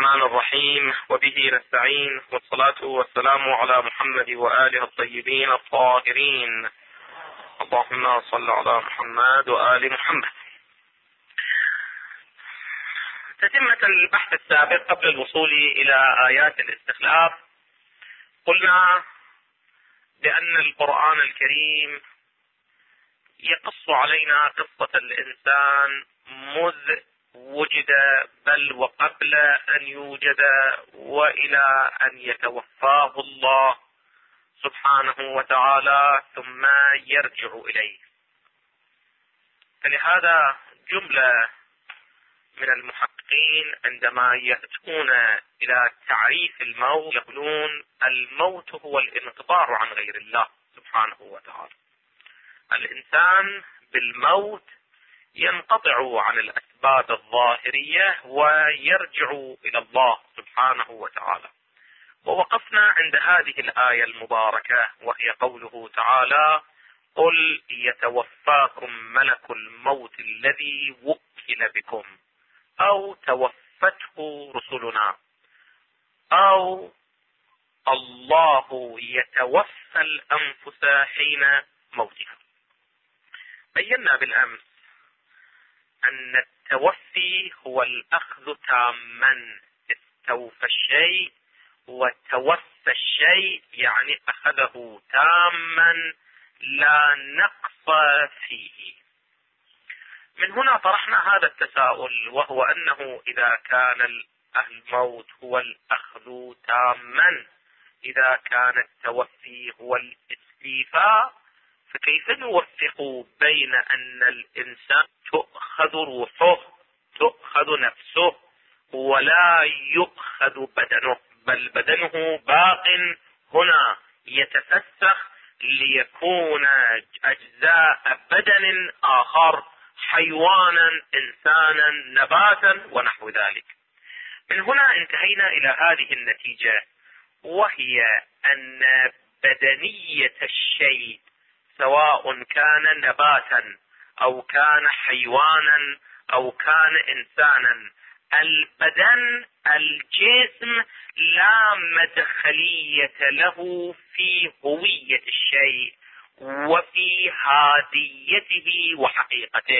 الرحمن الرحيم، وبه نستعين، والصلاة والسلام على محمد وآله الطيبين الطاهرين. اللهم صل على محمد وآل محمد. تتمة البحث السابق قبل الوصول إلى آيات الاستخلاف، قلنا بأن القرآن الكريم يقص علينا قصة الإنسان مذ وجد، بل وقبل أن يوجد، وإلى أن يتوفاه الله سبحانه وتعالى ثم يرجع إليه. فلهذا جملة من المحققين عندما يأتون إلى تعريف الموت يقولون الموت هو الانقطاع عن غير الله سبحانه وتعالى. الإنسان بالموت ينقطع عن الأسباب الظاهرية ويرجع إلى الله سبحانه وتعالى. ووقفنا عند هذه الآية المباركة، وهي قوله تعالى: قل يتوفاكم ملك الموت الذي وكل بكم، أو توفته رسلنا، أو الله يتوفى الأنفس حين موتها. بينا بالأمس أن التوفي هو الأخذ تاما، استوفى الشيء وتوفى الشيء يعني أخذه تاما لا نقص فيه. من هنا طرحنا هذا التساؤل، وهو أنه إذا كان الموت هو الأخذ تاما، إذا كان التوفي هو الاستيفاء، فكيف نوفق بين أن الإنسان تؤخذ روحه، تؤخذ نفسه، ولا يؤخذ بدنه، بل بدنه باق هنا يتفسخ ليكون أجزاء بدن آخر، حيوانا، إنسانا، نباتا ونحو ذلك. من هنا انتهينا إلى هذه النتيجة، وهي أن بدنية الشيء سواء كان نباتا أو كان حيوانا أو كان إنسانا، البدن، الجسم، لا مدخلية له في هوية الشيء وفي هاديته وحقيقته.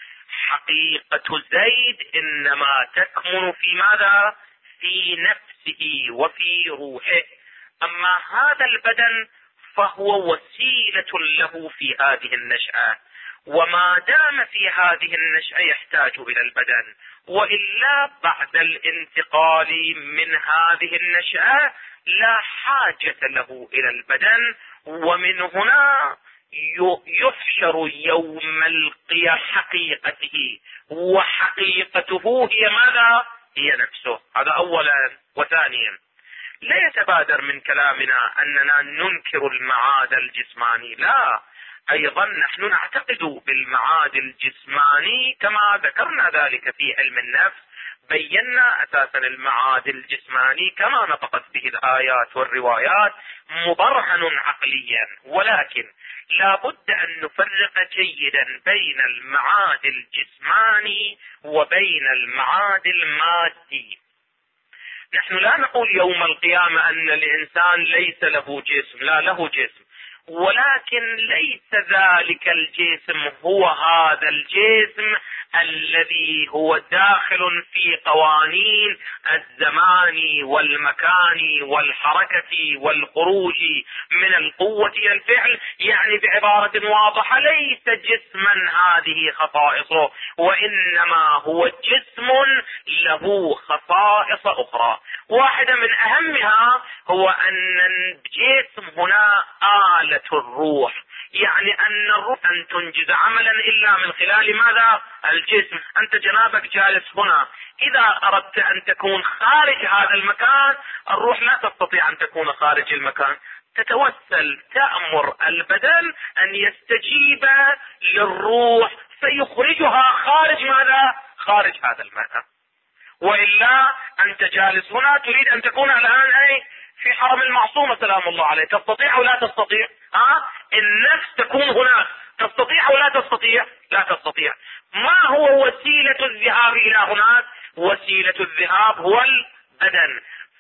حقيقة زيد إنما تكمن في ماذا؟ في نفسه وفي روحه. أما هذا البدن فهو وسيلة له في هذه النشأة، وما دام في هذه النشأة يحتاج إلى البدن، وإلا بعد الانتقال من هذه النشأة لا حاجة له إلى البدن. ومن هنا يحشر يوم القيامة حقيقته، وحقيقته هي ماذا؟ هي نفسه. هذا أولا. وثانيا، لا يتبادر من كلامنا أننا ننكر المعاد الجسماني، لا، أيضا نحن نعتقد بالمعاد الجسماني كما ذكرنا ذلك في علم النفس. بينا أساسا المعاد الجسماني كما نطقت به الآيات والروايات مبرهن عقليا، ولكن لا بد أن نفرق جيدا بين المعاد الجسماني وبين المعاد المادي. نحن لا نقول يوم القيامة أن الإنسان ليس له جسم، لا، له جسم، ولكن ليس ذلك الجسم هو هذا الجسم الذي هو داخل في قوانين الزمان والمكان والحركة والخروج من القوة إلى الفعل. يعني بعبارة واضحة، ليس جسما هذه خصائصه، وإنما هو جسم له خصائص أخرى. واحدة من أهمها هو أن الجسم هنا آلة الروح، يعني أن الروح أن تنجز عملا إلا من خلال ماذا؟ الجسم. أنت جنابك جالس هنا، إذا أردت أن تكون خارج هذا المكان، الروح لا تستطيع أن تكون خارج المكان، تتوسل، تأمر البدن أن يستجيب للروح فيخرجها خارج ماذا؟ خارج هذا المكان. وإلا أنت جالس هنا تريد أن تكون الآن في حرم المعصومة سلام الله عليه، تستطيع أو لا تستطيع؟ النفس تكون هناك، تستطيع أو لا تستطيع؟ لا تستطيع. ما هو وسيلة الذهاب إلى هناك؟ وسيلة الذهاب هو بدن.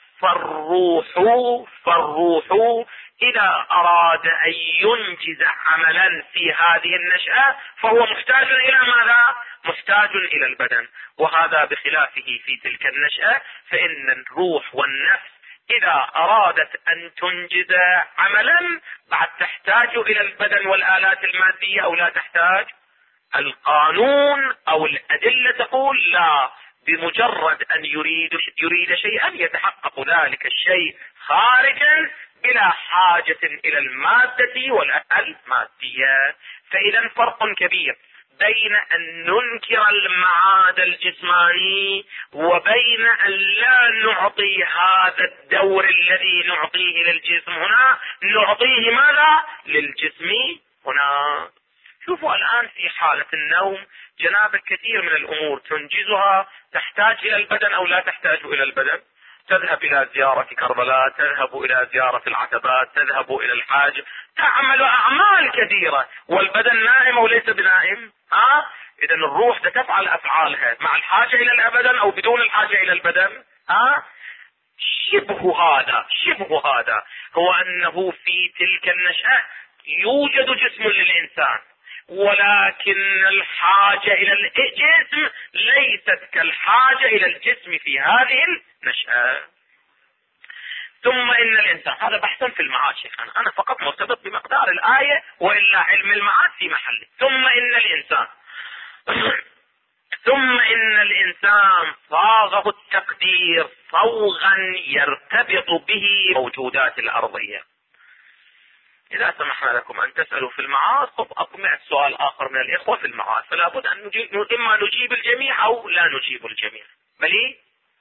فالروح إذا أراد أن ينجز عملا في هذه النشأة فهو محتاج إلى ماذا؟ محتاج إلى البدن. وهذا بخلافه في تلك النشأة، فإن الروح والنفس إذا أرادت أن تنجز عملا بعد تحتاج إلى البدن والآلات المادية أو لا تحتاج. القانون أو الأدلة تقول لا، بمجرد أن يريد شيئا يتحقق ذلك الشيء خارجا بلا حاجة إلى المادة والمادية. فإذا فرق كبير بين أن ننكر المعاد الجسماني وبين أن لا نعطي هذا الدور الذي نعطيه للجسم هنا نعطيه ماذا؟ للجسم هنا. شوفوا الآن في حالة النوم جنابك كثير من الأمور تنجزها تحتاج إلى البدن أو لا تحتاج إلى البدن. تذهب إلى زيارة كربلاء، تذهب إلى زيارة العتبات، تذهب إلى الحاج، تعمل أعمال كثيرة والبدن نائم أو ليس بنائم. إذن الروح تفعل أفعالها مع الحاجة إلى البدن أو بدون الحاجة إلى البدن. شبه هذا هو أنه في تلك النشأة يوجد جسم للإنسان، ولكن الحاجة إلى الجسم ليست كالحاجة إلى الجسم في هذه النشأة. ثم إن الإنسان، هذا بحثا في المعاد شيخنا، أنا فقط مرتبط بمقدار الآية وإلا علم المعاد في محله. ثم إن الإنسان صاغه التقدير صوغا يرتبط به موجودات الأرضية. إذا سمحنا لكم أن تسألوا في المعاد أطمع سؤال آخر من الإخوة في المعاد، فلا بد أن إما نجيب الجميع أو لا نجيب الجميع. بلي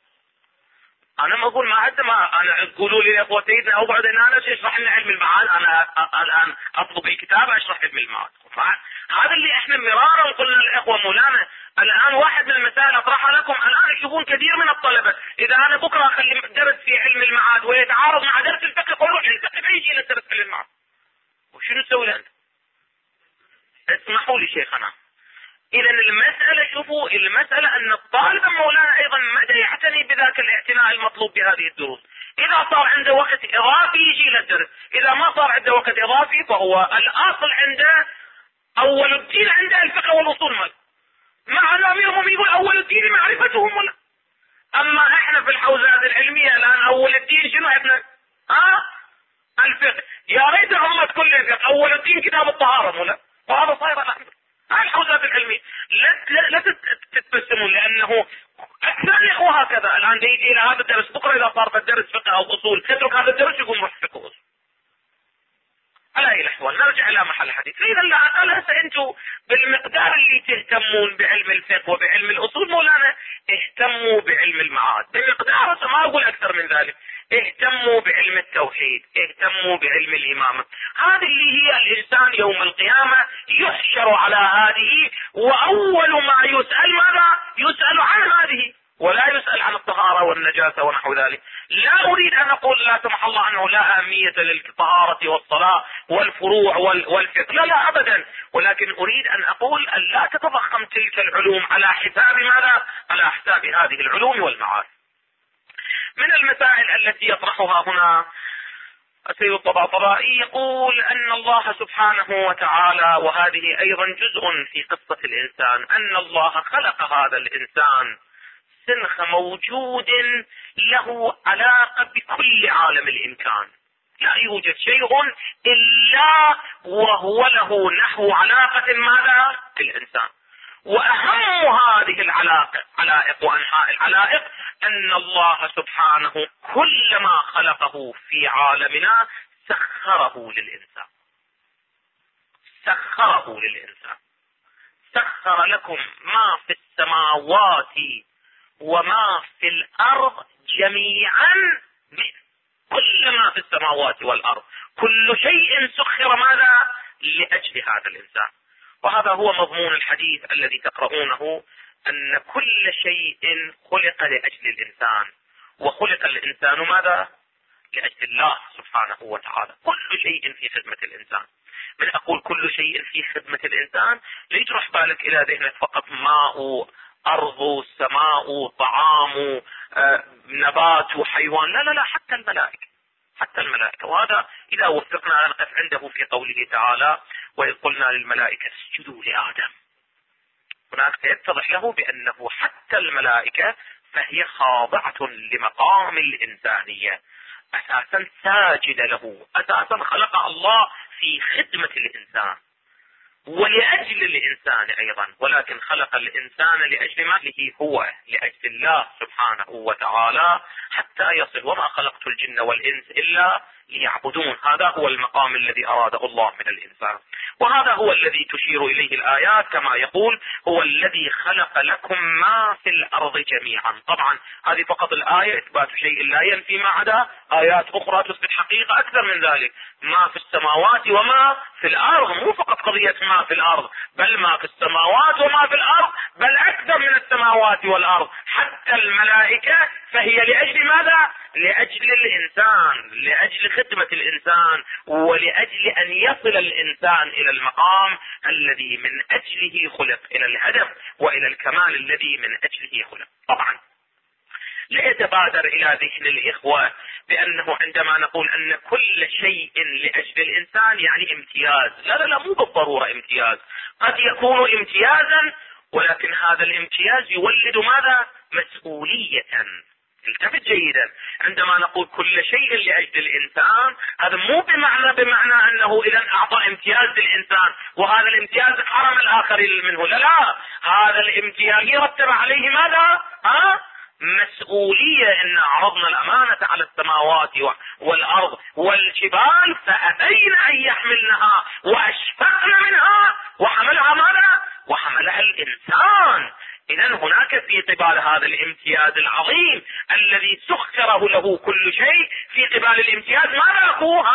أنا ما أقول ما أنا تقولوا لي يا أخوة سيدنا أقعد أن أنا أشرح لنا علم المعاد، أنا الآن أطلب الكتاب أشرح علم المعاد. هذا اللي إحنا مرارا قلنا للإخوة مولانا. الآن واحد من المسائل أطرحها لكم، الآن يشوفون كثير من الطلبة إذا أنا بكرة أخلي درس في علم المعاد ويتعارض مع درس الفقه يقولوا الفقه بيجي لدرس علم المعاد، وشنو نسوي لنا؟ اسمحوا لي شيخنا. إذا المسألة، شوفوا المسألة أن الطالب مولانا أيضا متى يعتني بذاك الاعتناء المطلوب بهذه الدروس. إذا صار عنده وقت إضافي يجي للدرس، إذا ما صار عنده وقت إضافي فهو الأصل عنده أول الدين عنده الفقه والأصول. مع الأمير هم يقول أول الدين معرفتهم ولا. أما إحنا في الحوزات العلمية الآن أول الدين شنو عندنا؟ الفقه. يا ريت هم كل الفقه أول الدين كتاب الطهارة ولا، وهذا صاير الآن الحوزات العلمية. لا تتبسمون، لأنه أكثر الإخوة هكذا الآن يجي إلى هذا الدرس بكرة إذا صار في الدرس فقه أو أصول تترك هذا الدرس يقوم روح فقه أصول. على أي الأحوال نرجع إلى محل الحديث. إذا لا هسه أنتم بالمقدار اللي تهتمون بعلم الفقه وبعلم الأصول مولانا اهتموا بعلم المعاد بمقدار، ما أقول أكثر من ذلك. اهتموا بعلم التوحيد، اهتموا بعلم الإمامة. هذه اللي هي الإنسان يوم القيامة يحشر على هذه، وأول ما يسأل ماذا؟ يسأل عن هذه ولا يسأل عن الطهارة والنجاسة ونحو ذلك. لا أريد أن أقول لا سمح الله أنه لا أهمية للطهارة والصلاة والفروع والفقه، لا أبدا، ولكن أريد أن أقول أن لا تتضخم تلك العلوم على حساب ماذا؟ على حساب هذه العلوم والمعارف. من المسائل التي يطرحها هنا السيد الطباطبائي يقول أن الله سبحانه وتعالى، وهذه أيضا جزء في قصة الإنسان، أن الله خلق هذا الإنسان سنخ موجود له علاقة بكل عالم الإمكان. لا يوجد شيء إلا وهو له نحو علاقة ماذا؟ بالإنسان. وأهم هذه العلائق وأنحاء العلائق أن الله سبحانه كل ما خلقه في عالمنا سخره للإنسان. سخر لكم ما في السماوات وما في الأرض جميعا، كل ما في السماوات والأرض كل شيء سخر ماذا؟ لأجل هذا الإنسان. وهذا هو مضمون الحديث الذي تقرؤونه، أن كل شيء خلق لأجل الإنسان، وخلق الإنسان ماذا؟ لأجل الله سبحانه وتعالى. كل شيء في خدمة الإنسان. من أقول كل شيء في خدمة الإنسان لا يجرح بالك إلى ذهنك فقط ماء، أرض، سماء، طعام، نبات وحيوان، لا لا لا، حتى الملائكة، حتى الملائكة. وهذا إذا وفقنا نقف عنده في قوله تعالى: وإذ قلنا للملائكة اسجدوا لآدم. هناك سيتضح له بأنه حتى الملائكة فهي خاضعة لمقام الإنسانية، أساسا ساجدة له، أساسا خلق الله في خدمة الإنسان ولأجل الإنسان أيضا، ولكن خلق الإنسان لأجل ماله هو، لأجل الله سبحانه وتعالى حتى يصل: وما خلقت الجن والإنس إلا ليعبدون. هذا هو المقام الذي أراده الله من الإنسان، وهذا هو الذي تشير إليه الآيات كما يقول: هو الذي خلق لكم ما في الأرض جميعا. طبعا هذه فقط الآية إثبات شيء لا ينفي ما عدا، آيات أخرى تثبت حقيقة أكثر من ذلك: ما في السماوات وما في الأرض. مو فقط قضية ما في الأرض، بل ما في السماوات وما في الأرض، بل أكثر من السماوات والأرض. حتى الملائكة فهي لأجل ماذا؟ لأجل الإنسان، لأجل خدمة الإنسان، ولأجل أن يصل الإنسان إلى المقام الذي من أجله خلق، إلى الهدف وإلى الكمال الذي من أجله خلق. طبعا لا يتبادر إلى ذهن الإخوة بأنه عندما نقول أن كل شيء لأجل الإنسان يعني امتياز. لا لا لا، مو بالضرورة امتياز، قد يكون امتيازا، ولكن هذا الامتياز يولد ماذا؟ مسؤولية. التفت جيدا، عندما نقول كل شيء لأجل الإنسان، هذا مو بمعنى أنه إذا أعطى امتياز للإنسان وهذا الامتياز حرم الآخرين منه. لا لا، هذا الامتياز يرتب عليه ماذا؟ مسؤولية. إن عرضنا الأمانة على السماوات والأرض والجبال فأبين أن يحملنها وأشفقن منها وحملها ماذا؟ وحملها الإنسان. إذن هناك في قبال هذا الامتياز العظيم الذي سخره له كل شيء، في قبال الامتياز ماذا أقول؟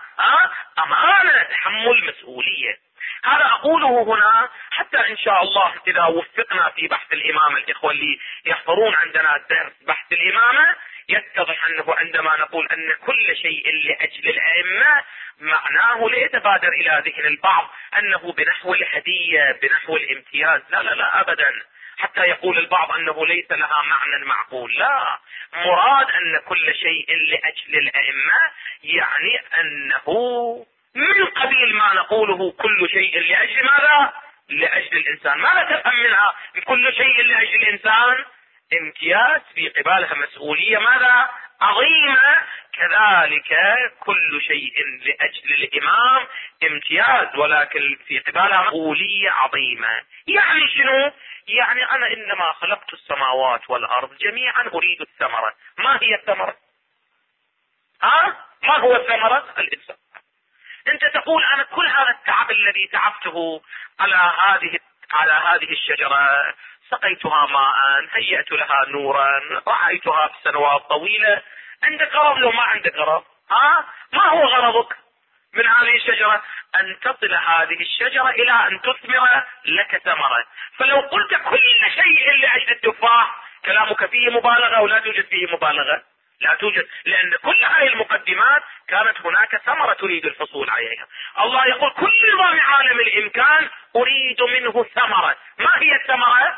أمانة، تحمل مسؤولية. هذا أقوله هنا حتى إن شاء الله إذا وفقنا في بحث الإمامة، الإخوة اللي يحضرون عندنا الدرس بحث الإمامة يتضح أنه عندما نقول أن كل شيء لأجل الأئمة، معناه لا يتبادر إلى ذهن البعض أنه بنحو الهدية، بنحو الامتياز. لا لا لا أبدا، حتى يقول البعض أنه ليس لها معنى معقول. لا، مراد أن كل شيء لأجل الأئمة يعني أنه من قبيل ما نقوله كل شيء لأجل ماذا؟ لأجل الإنسان. ماذا تفهم منها؟ كل شيء لأجل الإنسان امتياز، في قبالها مسؤولية ماذا؟ عظيمة. كذلك كل شيء لأجل الإمام امتياز، ولكن في قبالها مسؤولية عظيمة. يعني شنو؟ يعني أنا إنما خلقت السماوات والأرض جميعا أريد الثمرة. ما هي الثمرة؟ ما هو الثمرة؟ الإنسان. أنت تقول أنا كل هذا التعب الذي تعبته على هذه الشجرة، سقيتها ماء، هيأت لها نورا، رعيتها بسنوات طويلة، عندك غرض لو ما عندك غرض؟ ما هو غرضك من هذه الشجرة؟ أن تصل هذه الشجرة إلى أن تثمر لك ثمرة. فلو قلت كل شيء لأجل التفاح، كلامك فيه مبالغة ولا توجد فيه مبالغة؟ لا توجد، لأن كل هذه المقدمات كانت هناك ثمرة تريد الحصول عليها. الله يقول كل نظام عالم الإمكان أريد منه ثمرة. ما هي الثمرة؟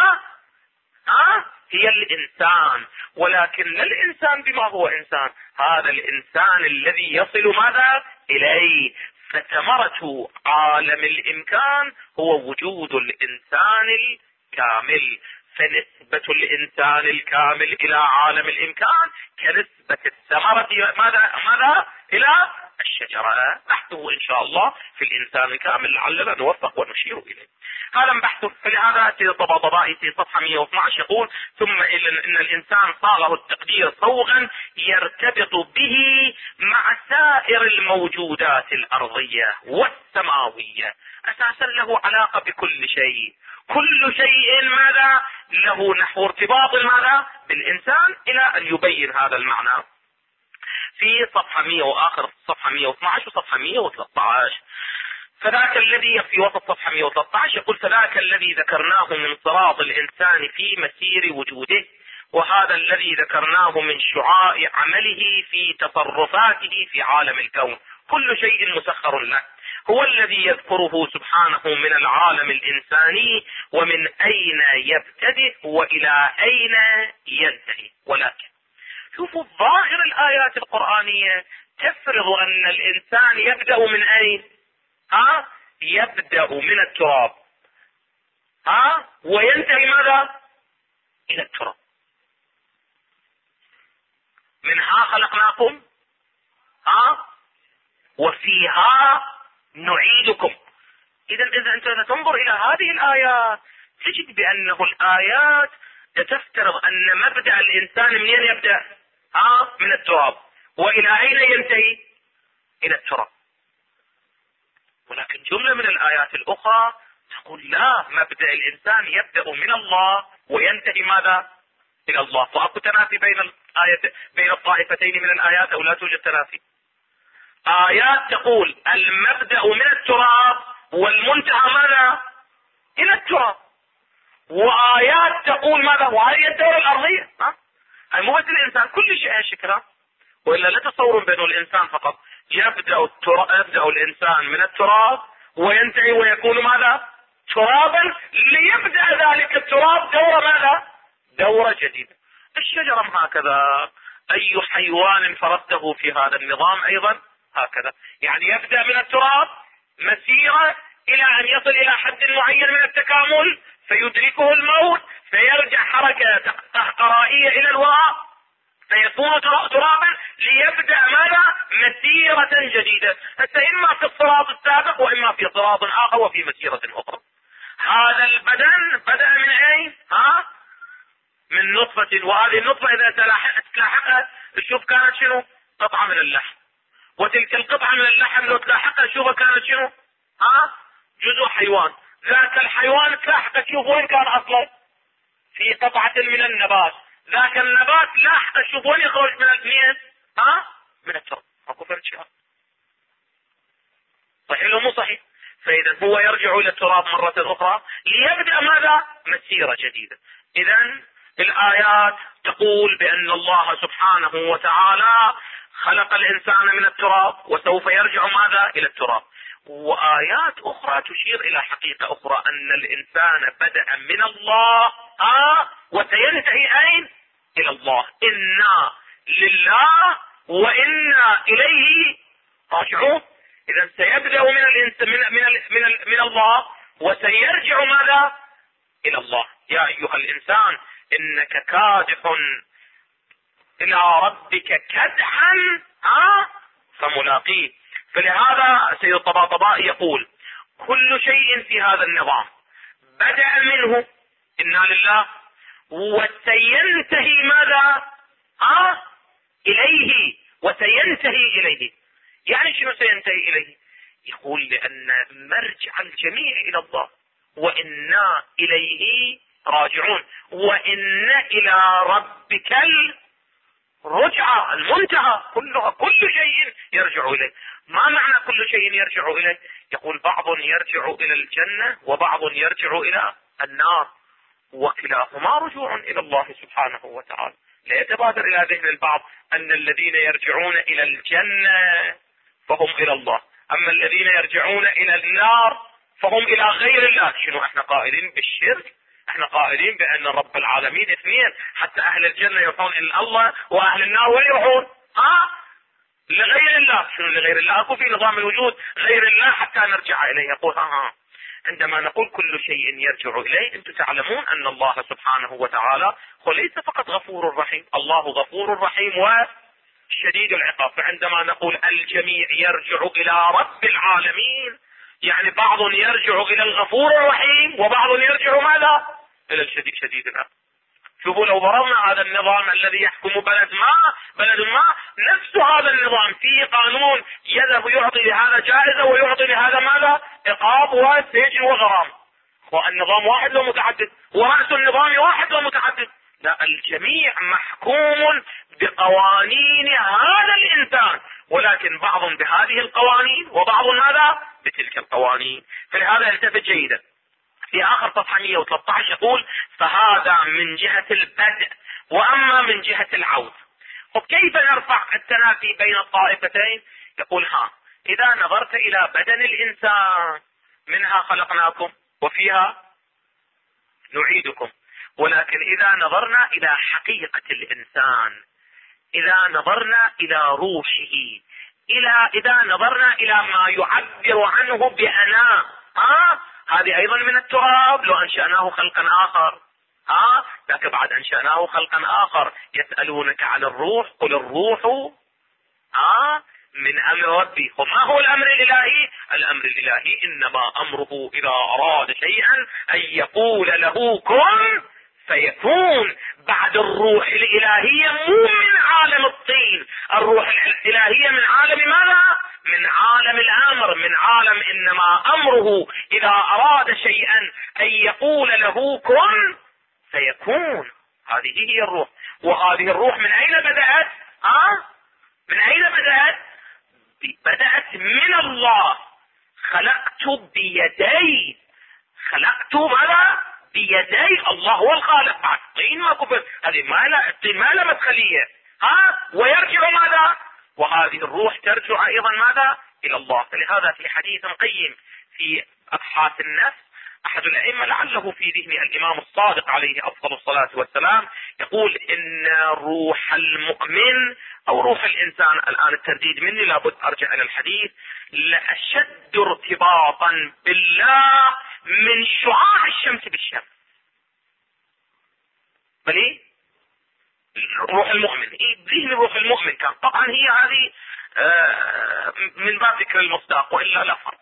هي الإنسان، ولكن لا الإنسان بما هو إنسان، هذا الإنسان الذي يصل ماذا؟ إليه. فثمرة عالم الإمكان هو وجود الإنسان الكامل. فنسبة الإنسان الكامل إلى عالم الإمكان كنسبة الثمرة ماذا؟ إلى الشجرة. بحثه إن شاء الله في الإنسان الكامل لعلنا نوفق ونشير إليه. هذا بحثه. فلهذا في طباطبائي في صفحة 112 يقول: ثم إن الإنسان صاغه التقدير صوغا يرتبط به مع سائر الموجودات الأرضية والسماوية. أساسا له علاقة بكل شيء. كل شيء ماذا؟ له نحو ارتباط ماذا؟ بالإنسان، إلى أن يبين هذا المعنى في صفحة 100 وآخر صفحة 112 وصفحة 113. فذاك الذي في وسط صفحة 113 يقول: فذاك الذي ذكرناه من صراط الإنسان في مسير وجوده، وهذا الذي ذكرناه من شعاع عمله في تصرفاته في عالم الكون. كل شيء مسخر له. هو الذي يذكره سبحانه من العالم الإنساني ومن أين يبتدئ وإلى أين ينتهي. ولكن شوفوا ظاهر الآيات القرآنية تفرض أن الإنسان يبدأ من أين؟ يبدأ من التراب وينتهي ماذا؟ إلى التراب. منها خلقناكم وفيها نعيدكم. إذا أنت تنظر إلى هذه الآيات تجد بأنه الآيات تفترض أن مبدأ الإنسان منين يبدأ؟ من التراب، وإلى أين ينتهي؟ إلى التراب. ولكن جملة من الآيات الأخرى تقول لا، مبدأ الإنسان يبدأ من الله وينتهي ماذا؟ إلى الله. فأكو تنافي بين الطائفتين من الآيات أو لا توجد تنافي؟ آيات تقول المبدأ من التراب والمنتهى ماذا؟ إلى التراب. وآيات تقول ماذا؟ وهذه الدورة الأرضية. مو بس الإنسان، كل شيء هالشكل. وإلا لا تصور بأنه الإنسان فقط يبدأ الإنسان من التراب وينتهي ويكون ماذا؟ ترابا، ليبدأ ذلك التراب دورة ماذا؟ دورة جديدة. الشجرة هكذا، أي حيوان فرضته في هذا النظام أيضا هكذا، يعني يبدأ من التراب مسيرة إلى أن يصل إلى حد معين من التكامل فيدركه الموت، فيرجع حركة قهقرائية إلى الوراء فيكون ترابا، ليبدأ ماذا؟ مسيرة جديدة، حتى إما في الصراط السابق وإما في صراط آخر وفي مسيرة أخرى. هذا البدن بدأ من أين؟ من نطفة، وهذه النطفة إذا تلاحقها شوف كانت شنو؟ قطعة من اللحم. وتلك القطعة من اللحم لو تلاحقها شوفها كانت شنو؟ جزء حيوان. ذاك الحيوان تلاحقه شوف وين كان أصلا؟ في قطعة من النبات. ذاك النبات لاحقه شوف وين يخرج من الميز؟ من التراب. اكو فرق شيء صحيح لو مو صحيح؟ فإذا هو يرجع إلى التراب مرة أخرى ليبدأ ماذا؟ مسيرة جديدة. إذا الآيات تقول بأن الله سبحانه وتعالى خلق الإنسان من التراب وسوف يرجع ماذا؟ إلى التراب. وآيات أخرى تشير إلى حقيقة أخرى، أن الإنسان بدأ من الله وسينتهي أين؟ إلى الله. إنا لله وإنا إليه راجعون. إذا سيبدأ من الإنسان من الله وسيرجع ماذا؟ إلى الله. يا أيها الإنسان إنك كادح إلى ربك كدحا فملاقيه. فلهذا سيد الطباطبائي يقول كل شيء في هذا النظام بدأ منه إنا لله وسينتهي ماذا؟ إليه. وسينتهي إليه. يعني شنو سينتهي إليه؟ يقول لأن مرجع الجميع إلى الله، وإنا إليه راجعون، وإن إلى ربك الرجعة المنتهى كلها، كل شيء يرجع إليه. ما معنى كل شيء يرجع إليه؟ يقول بعض يرجع إلى الجنة وبعض يرجع إلى النار، وكلاهما رجوع إلى الله سبحانه وتعالى. لا يتبادر إلى ذهن البعض أن الذين يرجعون إلى الجنة فهم إلى الله، أما الذين يرجعون إلى النار فهم إلى غير الله. شنو احنا قائلين بالشرك؟ احنا قائلين بأن رب العالمين اثنين، حتى أهل الجنة يروحون إلى الله وأهل النار وين يروحون؟ لغير الله. شنو لغير الله؟ أكو في نظام الوجود غير الله حتى نرجع إليه. يقول عندما نقول كل شيء يرجع إليه، أنتم تعلمون أن الله سبحانه وتعالى هو ليس فقط غفور رحيم، الله غفور رحيم وشديد العقاب. فعندما نقول الجميع يرجع إلى رب العالمين، يعني بعض يرجع إلى الغفور الرحيم وبعض يرجع ماذا؟ إلى الشديد شديد العقاب. شوفوا لو ضربنا هذا النظام الذي يحكم بلد ما نفس هذا النظام فيه قانون يذهب يعطي لهذا جائزة ويعطي لهذا ماذا؟ عقاب وسجن وغرام. والنظام واحد ومتعدد، ورأس النظام واحد ومتعدد. لا، الجميع محكوم بقوانين هذا الإنسان، ولكن بعض بهذه القوانين وبعض ماذا؟ بتلك القوانين. فلهذا التفت جيدا في آخر صفحة 113 يقول فهذا من جهة البدء، وأما من جهة العود. طب كيف نرفع التنافي بين الطائفتين؟ يقول إذا نظرت إلى بدن الإنسان منها خلقناكم وفيها نعيدكم، ولكن إذا نظرنا إلى حقيقة الإنسان، إذا نظرنا إلى روحه، إذا نظرنا إلى ما يعبر عنه بأنا، هذه أيضا من التراب لو أنشأناه خلقا آخر. لك بعد أنشأناه خلقا آخر. يسألونك عن الروح، قل الروح من أمر ربي. وما هو الأمر الإلهي؟ الأمر الإلهي إنما أمره إذا أراد شيئا أن يقول له كن فيكون. بعد الروح الإلهية مو من عالم الطين، الروح الإلهية من عالم ماذا؟ من عالم الأمر، من عالم إنما أمره إذا أراد شيئا أن يقول له كن فيكون. هذه هي الروح. وهذه الروح من أين بدأت؟ من أين بدأت؟ بدأت من الله. خلقت بيدي. خلقت ماذا؟ بيدي. الله هو الخالق. بعد الطين ما كفر، هذه الطين ما له مدخلية. ويرجع ماذا؟ وهذه الروح ترجع أيضا ماذا؟ إلى الله. فلهذا في حديث قيم في أبحاث النفس أحد الأئمة لعله في ذهن الإمام الصادق عليه أفضل الصلاة والسلام يقول إن روح المؤمن أو روح الإنسان، الآن الترديد مني لابد أرجع إلى الحديث، لأشد ارتباطا بالله من شعاع الشمس بالشمس. بلي روح المؤمن، ذهن روح المؤمن كان طبعا هي هذه من باب ذكر المصداق وإلا لا فرق.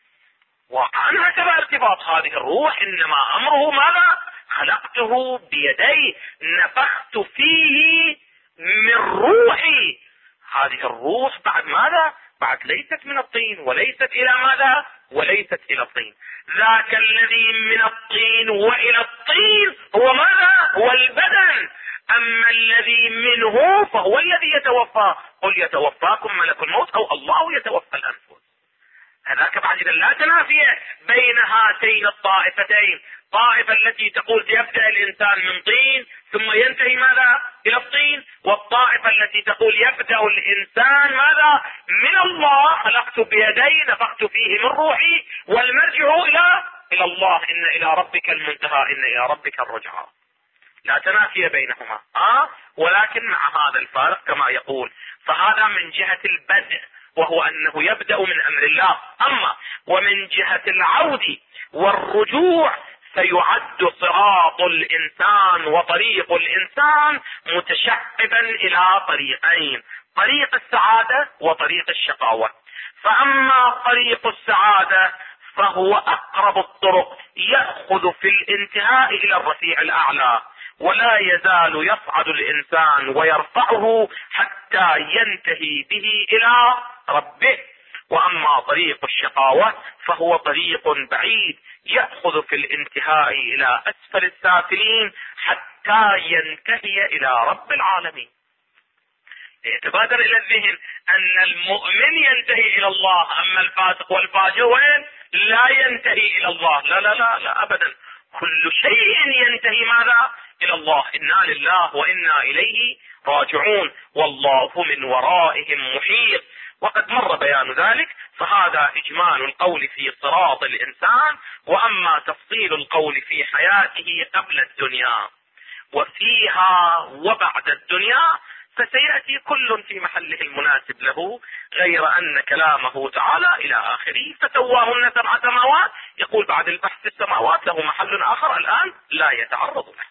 وعنها كما ارتباط هذه الروح إنما أمره ماذا؟ خلقته بيدي نفخت فيه من روحي. هذه الروح بعد ماذا؟ بعد ليست من الطين وليست إلى ماذا؟ وليست إلى الطين. ذاك الذي من الطين وإلى الطين هو ماذا؟ هو البدن. أما الذي منه فهو الذي يتوفى. قل يتوفاكم ملك الموت أو الله يتوفى الأنفس. هذاك بعد إذا لا تنافية بين هاتين الطائفتين. طائفة التي تقول يبدأ الإنسان من طين ثم ينتهي ماذا؟ إلى الطين. والطائفة التي تقول يبدأ الإنسان ماذا؟ من الله. خلقت بيدي نفخت فيه من روحي والمرجع إلى الله. إن إلى ربك المنتهى إن إلى ربك الرجعى. لا تنافي بينهما. ولكن مع هذا الفارق كما يقول. فهذا من جهة البدء وهو أنه يبدأ من أمر الله. أما ومن جهة العود والرجوع فيعد صراط الإنسان وطريق الإنسان متشعبا إلى طريقين: طريق السعادة وطريق الشقاوة. فأما طريق السعادة فهو أقرب الطرق، يأخذ في الانتهاء إلى الرفيع الأعلى، ولا يزال يصعد الإنسان ويرفعه حتى ينتهي به إلى ربه. وأما طريق الشقاوة فهو طريق بعيد، يأخذ في الانتهاء إلى أسفل السافلين حتى ينتهي إلى رب العالمين. يتبادر إلى الذهن أن المؤمن ينتهي إلى الله، أما الفاسق والفاجر وين؟ لا ينتهي إلى الله. لا لا لا لا أبدا. كل شيء ينتهي ماذا؟ إلى الله. إنا لله وإنا إليه راجعون، والله من ورائهم محيط. وقد مر بيان ذلك. فهذا إجمال القول في صراط الإنسان. وأما تفصيل القول في حياته قبل الدنيا وفيها وبعد الدنيا فسيأتي كل في محله المناسب له، غير أن كلامه تعالى إلى آخره فسواهن 7 سماوات، يقول بعد البحث السماوات له محل آخر الآن لا يتعرض له.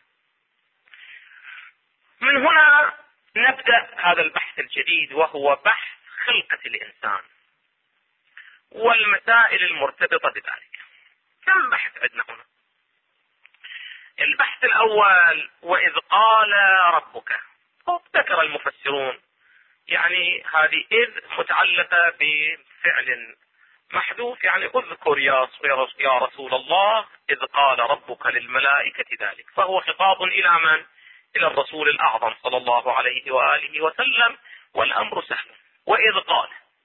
من هنا نبدأ هذا البحث الجديد وهو بحث خلقة الإنسان والمسائل المرتبطة بذلك. كم بحث عندنا هنا؟ البحث الأول وإذ قال ربك. ذكر المفسرون يعني هذه إذ متعلقة بفعل محذوف، يعني اذكر يا رسول الله إذ قال ربك للملائكة ذلك. فهو خطاب إلى من؟ إلى الرسول الأعظم صلى الله عليه وآله وسلم، والأمر سهل. وإذ قال،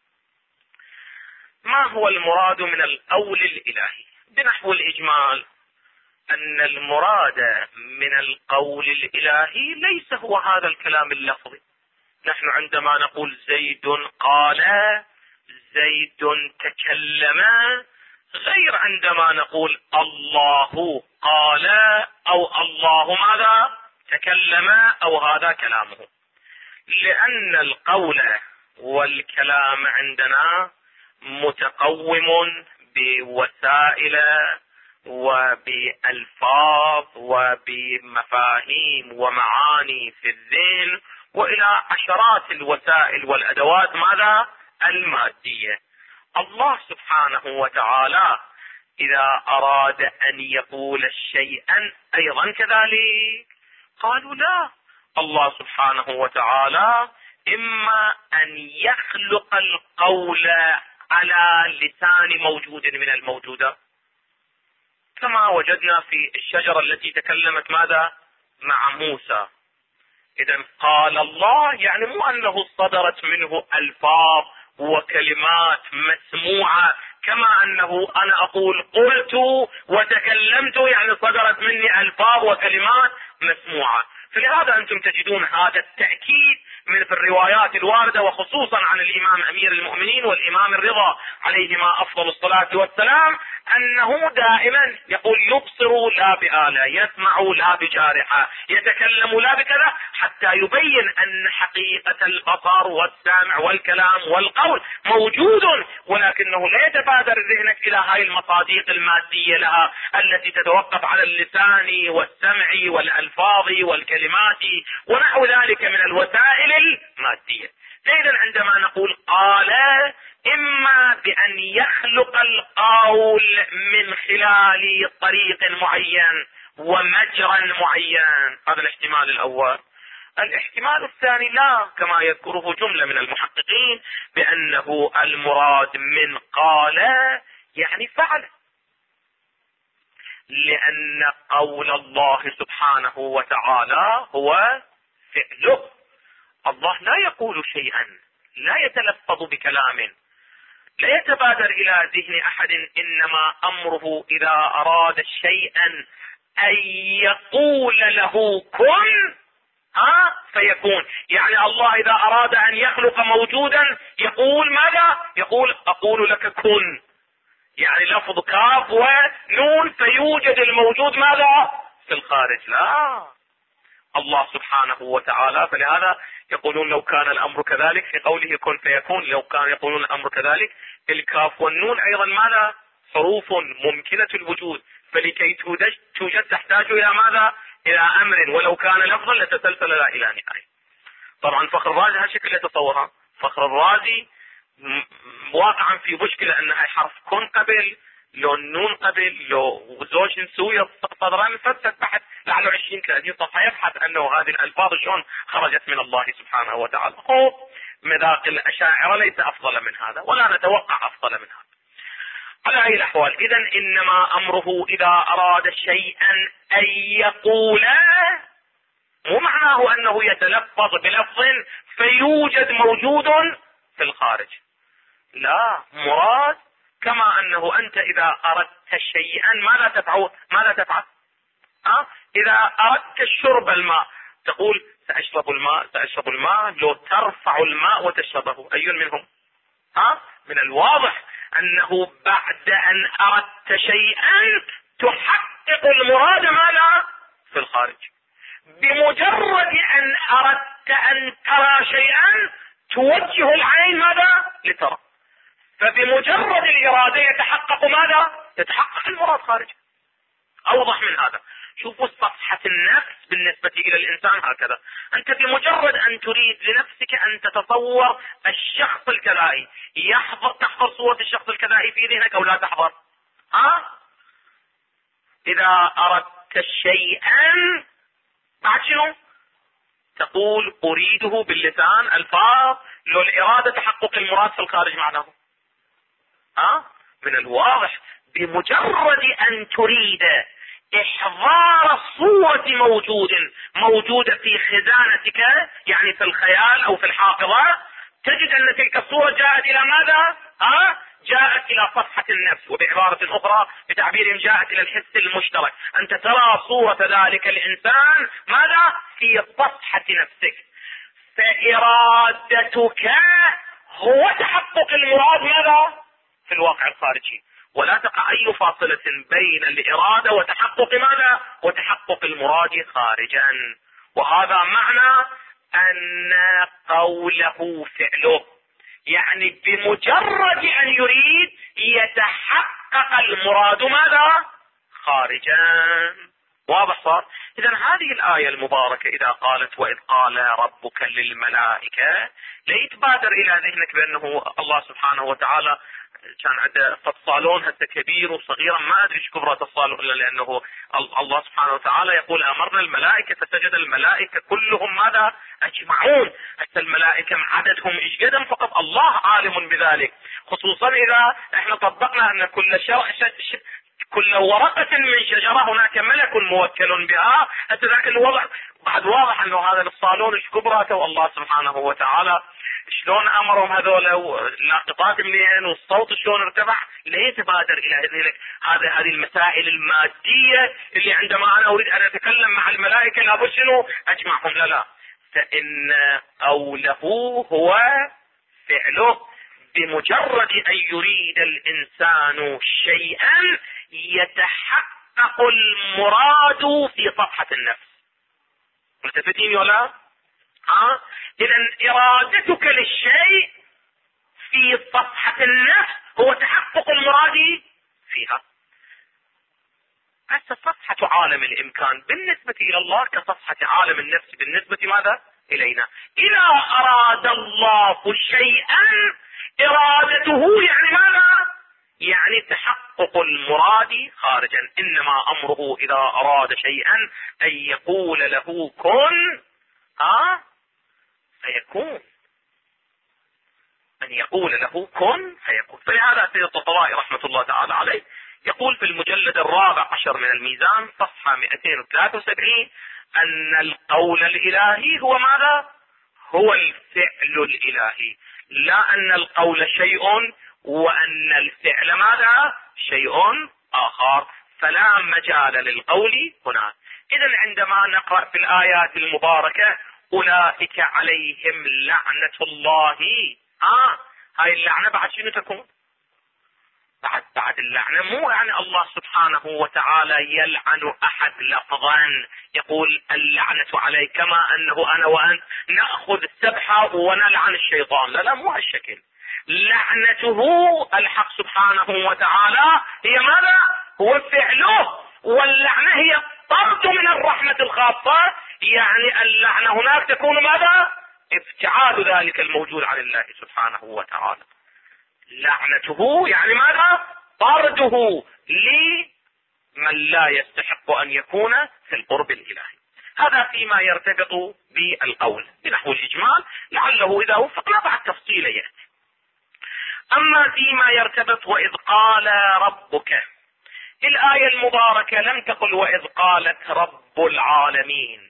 ما هو المراد من القول الإلهي؟ بنحو الإجمال أن المراد من القول الإلهي ليس هو هذا الكلام اللفظي. نحن عندما نقول زيد قال زيد تكلم، غير عندما نقول الله قال او الله ماذا تكلم او هذا كلامه. لان القول والكلام عندنا متقوم بوسائل وبألفاظ وبمفاهيم ومعاني في الذهن، والى عشرات الوسائل والادوات ماذا المادية. الله سبحانه وتعالى اذا اراد ان يقول شيئا ايضا كذلك. قالوا لا، الله سبحانه وتعالى اما ان يخلق القول على لسان موجود من الموجودات، كما وجدنا في الشجرة التي تكلمت ماذا مع موسى. اذا قال الله يعني مو انه صدرت منه الفاظ وكلمات مسموعة، كما انه انا اقول قلت وتكلمت يعني صدرت مني الفاظ وكلمات مسموعة. فلهذا انتم تجدون هذا التأكيد من في الروايات الواردة، وخصوصا عن الامام امير المؤمنين والامام الرضا عليهما افضل الصلاة والسلام، انه دائما يقول يبصر لا بآلة، يسمع لا بجارحة، يتكلم لا بكذا، حتى يبين ان حقيقة البصر والسمع والكلام والقول موجود، ولكنه لا يتبادر ذهنك الى هاي المصادق المادية لها التي تتوقف على اللسان والسمع والالفاظ والكلمات ونحو ذلك من الوسائل المادية. إذن عندما نقول قال، اما بان يخلق القول من خلال طريق معين ومجرى معين، هذا الاحتمال الاول. الاحتمال الثاني لا، كما يذكره جملة من المحققين بانه المراد من قال يعني فعل، لان قول الله سبحانه وتعالى هو فعله. الله لا يقول شيئا، لا يتلفظ بكلام، لا يتبادر الى ذهن احد، انما امره اذا اراد شيئا ان يقول له كن فيكون. يعني الله اذا اراد ان يخلق موجودا يقول ماذا؟ يقول اقول لك كن، يعني لفظ كاف ونون فيوجد الموجود ماذا في الخارج. لا، الله سبحانه وتعالى، فلهذا يقولون لو كان الامر كذلك في قوله كن فيكون، لو كان يقولون الامر كذلك الكاف والنون ايضا ماذا حروف ممكنة الوجود، فلكي توجد تحتاج الى ماذا الى امر، ولو كان لفظا لتسلسل لا الى نهاية. طبعا فخر الرازي هالشكل يتصورها، فخر الرازي واقعا في مشكلة ان هاي حرف كن قبل، لو النون قبل، لو زوج نسوية صدران فلسفة بحث لعله 20-30 صفحة يبحث انه هذه الالفاظ شلون خرجت من الله سبحانه وتعالى. مذاق الاشاعرة ليس افضل من هذا، ولا نتوقع افضل من هذا. على اي الاحوال، اذا انما امره اذا اراد شيئا ان يقول، مو معناه انه يتلفظ بلفظ فيوجد موجود في الخارج، لا، مراد كما انه انت اذا اردت شيئا ماذا تفعل؟ اذا اردت شرب الماء تقول ساشرب الماء، لو ترفع الماء وتشربه اي منهم؟ من الواضح انه بعد ان اردت شيئا تحقق المراد ماذا في الخارج. بمجرد ان اردت ان ترى شيئا توجه العين ماذا لترى، فبمجرد الإرادة يتحقق ماذا؟ يتحقق المراد خارج. أوضح من هذا. شوفوا صفحة النفس بالنسبة إلى الإنسان هكذا، أنت بمجرد أن تريد لنفسك أن تتصور الشخص الكذائي، تحضر صورة الشخص الكذائي في ذهنك أو لا تحضر؟ إذا أردت شيئا بعد شنو؟ تقول أريده باللسان ألفاظ، لو الإرادة تحقق المراد في الخارج معناه. من الواضح بمجرد ان تريد احضار صورة موجودة في خزانتك، يعني في الخيال او في الحافظة، تجد ان تلك الصورة جاءت الى ماذا؟ جاءت الى صفحة النفس، وبعبارة اخرى بتعبير جاءت الى الحس المشترك. انت ترى صورة ذلك الانسان ماذا؟ في صفحة نفسك. فارادتك هو تحقق المراد ماذا في الواقع الخارجي، ولا تقع اي فاصلة بين الارادة وتحقق ماذا وتحقق المراد خارجا. وهذا معنى ان قوله فعله، يعني بمجرد ان يريد يتحقق المراد ماذا خارجا. واضح صار؟ اذا هذه الآية المباركة اذا قالت واذ قال ربك للملائكة، لا يتبادر الى ذهنك بانه الله سبحانه وتعالى كان عنده صالون هسه كبير وصغيرا، ما ادري ايش كبرات الصالون، الا لانه الله سبحانه وتعالى يقول امرنا الملائكة فسجد الملائكة كلهم ماذا اجمعون. هسه الملائكة عددهم ايش قدم، فقط الله عالم بذلك، خصوصا اذا احنا طبقنا ان كل ورقة من شجرة هناك ملك موكل بها. حتى ذاك الوضع بعد واضح انه هذا الصالون ايش كبراته، والله سبحانه وتعالى شلون امرهم هذول لاقطات منين والصوت شلون ارتفع. لا يتبادر الى هذه المسائل المادية اللي عندما انا اريد ان اتكلم مع الملائكة لابد شنو اجمعهم. لا، فان قوله هو فعله، بمجرد ان يريد الانسان شيئا يتحقق المراد في صفحة النفس. ملتفتين ولا؟ اذا ارادتك للشيء في صفحة النفس هو تحقق المراد فيها. هسه صفحة عالم الامكان بالنسبة الى الله كصفحة عالم النفس بالنسبة ماذا الينا. اذا اراد الله شيئا ارادته يعني ماذا، يعني تحقق المراد خارجا. انما امره اذا اراد شيئا ان يقول له كن فيكون، ان يقول له كن فيكون. فلهذا سيد الططوائي رحمة الله تعالى عليه يقول في المجلد 14 من الميزان صفحة 273 ان القول الالهي هو ماذا، هو الفعل الالهي، لا ان القول شيء وان الفعل ماذا شيء اخر، فلا مجال للقول هنا. اذا عندما نقرأ في الايات المباركة اولئك عليهم لعنة الله، هاي اللعنة بعد شنو تكون؟ بعد اللعنة مو يعني الله سبحانه وتعالى يلعن احد لفظا يقول اللعنة عليك كما انه انا وانت نأخذ السبحة ونلعن الشيطان. لا مو هالشكل. لعنته الحق سبحانه وتعالى هي ماذا، هو فعله، واللعنة هي الطرد من الرحمة الخاصة. يعني اللعنة هناك تكون ماذا، ابتعاد ذلك الموجود عن الله سبحانه وتعالى. لعنته يعني ماذا، طرده لمن لا يستحق ان يكون في القرب الالهي. هذا فيما يرتبط بالقول بنحو الاجمال، لعله اذا وفقنا بعد تفصيله ياتي. اما فيما يرتبط واذ قال ربك، الآية المباركة لم تقل واذ قالت رب العالمين،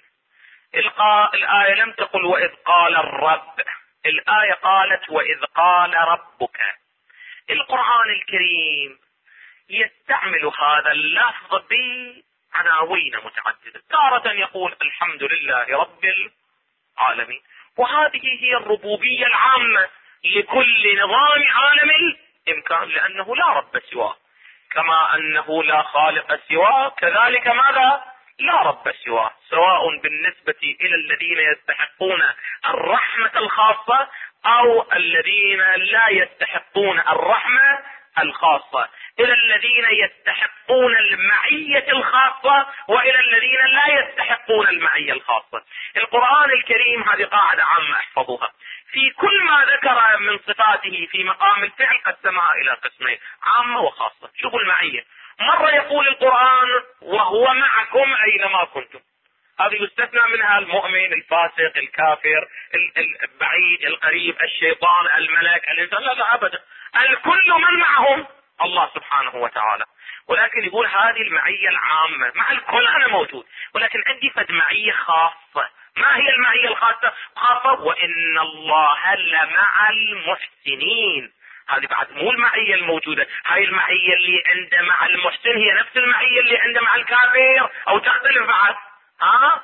الآية لم تقل واذ قال الرب، الآية قالت واذ قال ربك. القرآن الكريم يستعمل هذا اللفظ بعناوين متعددة. تارة يقول الحمد لله رب العالمين، وهذه هي الربوبية العامة لكل نظام عالم الإمكان، لأنه لا رب سواه، كما أنه لا خالق سواه كذلك ماذا لا رب سواه، سواء بالنسبة إلى الذين يستحقون الرحمة الخاصة أو الذين لا يستحقون الرحمة الخاصة، إلى الذين يستحقون المعية الخاصة وإلى الذين لا يستحقون المعية الخاصة. القرآن الكريم هذه قاعدة عامة احفظوها، في كل ما ذكر من صفاته في مقام الفعل قسمها إلى قسمين، عامة وخاصة. شوفوا المعية، مرة يقول القرآن وهو معكم أينما كنتم، هذه يستثنى منها المؤمن الفاسق الكافر البعيد القريب الشيطان الملك الإنسان، لا أبدا، الكل من معهم الله سبحانه وتعالى. ولكن يقول هذه المعية العامة، مع الكل أنا موجود، ولكن عندي فد معية خاصة. ما هي المعية الخاصة؟ وإن الله لمع المحسنين. هذه بعد مو المعية الموجودة، هاي المعية اللي عند مع المحسن هي نفس المعية اللي عند مع الكافر أو تختلف بعد.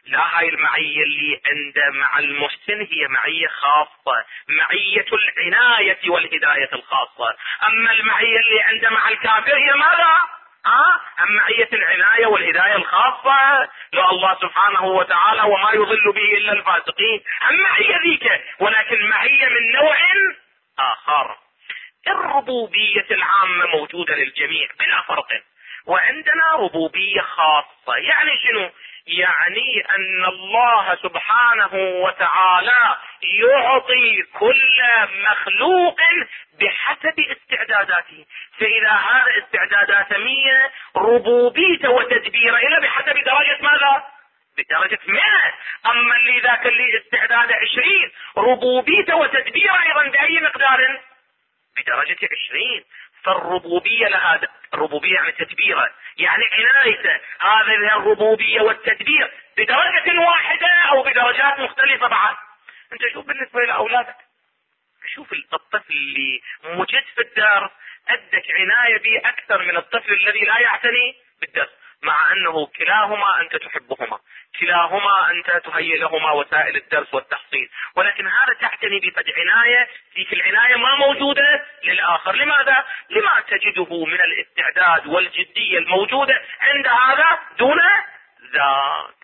لا، هاي المعية اللي عنده مع المحسن هي معية خاصة، معية العناية والهداية الخاصة. اما المعية اللي عنده مع الكافر هي ماذا؟ أم معية العناية والهداية الخاصة. لو الله سبحانه وتعالى وما يضل به إلا الفاسقين، أم معية ذيك، ولكن معية من نوع آخر. الربوبية العامة موجودة للجميع بلا فرق، وعندنا ربوبية خاصة. يعني شنو؟ يعني أن الله سبحانه وتعالى يعطي كل مخلوق بحسب استعداداته. فإذا هذا استعداداته 100، ربوبيته وتدبيره إلى بحسب درجة ماذا؟ بدرجة 100. أما اللي ذاك اللي استعداده 20، ربوبيته وتدبيره أيضا بأي مقدار؟ بدرجة 20. فالربوبية لها الربوبية يعني تدبيره، يعني عنايته، هذه الربوبية والتدبير بدرجة واحدة أو بدرجات مختلفة. بعد أنت شوف بالنسبة لأولادك، شوف الطفل اللي مجد في الدرس أدك عناية به أكثر من الطفل الذي لا يعتني بالدرس، مع أنه كلاهما أنت تحبهما، كلاهما أنت تهيئ لهما وسائل الدرس والتحصيل، ولكن هذا تعتني بقد عناية، ذيك العناية ما موجودة للآخر. لماذا؟ لما تجده من الاستعداد والجدية الموجودة عند هذا دون ذاك.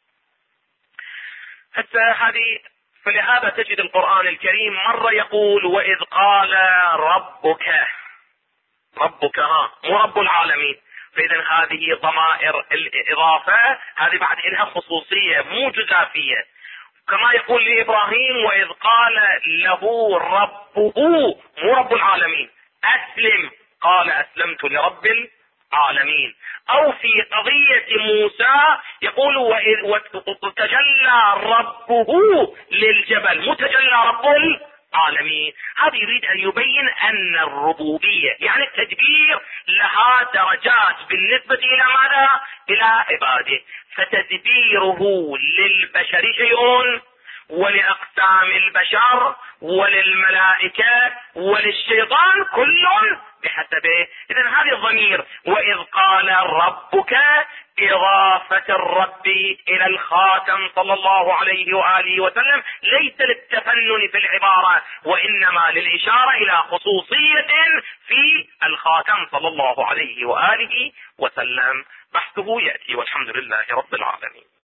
هسه هذه، فلهذا تجد القرآن الكريم مرة يقول وإذ قال ربك، ربك مو رب العالمين. فإذا هذه ضمائر الإضافة، هذه بعد إنها خصوصية مو جزافية. كما يقول لإبراهيم وإذ قال له ربه، مو رب العالمين، أسلم، قال أسلمت لرب العالمين. أو في قضية موسى يقول وإذ تجلى ربه للجبل، متجلى رب العالمين. هذا يريد أن يبين أن الربوبية يعني التدبير لها درجات بالنسبة إلى ماذا؟ إلى عباده. فتدبيره للبشر شيء، ولأقسام البشر وللملائكة وللشيطان كل بحسبه. إذن هذه الضمير وإذ قال ربك، إضافة الرب إلى الخاتم صلى الله عليه وآله وسلم ليس للتفنن في العبارة، وإنما للإشارة إلى خصوصية في الخاتم صلى الله عليه وآله وسلم. بحثه يأتي، والحمد لله رب العالمين.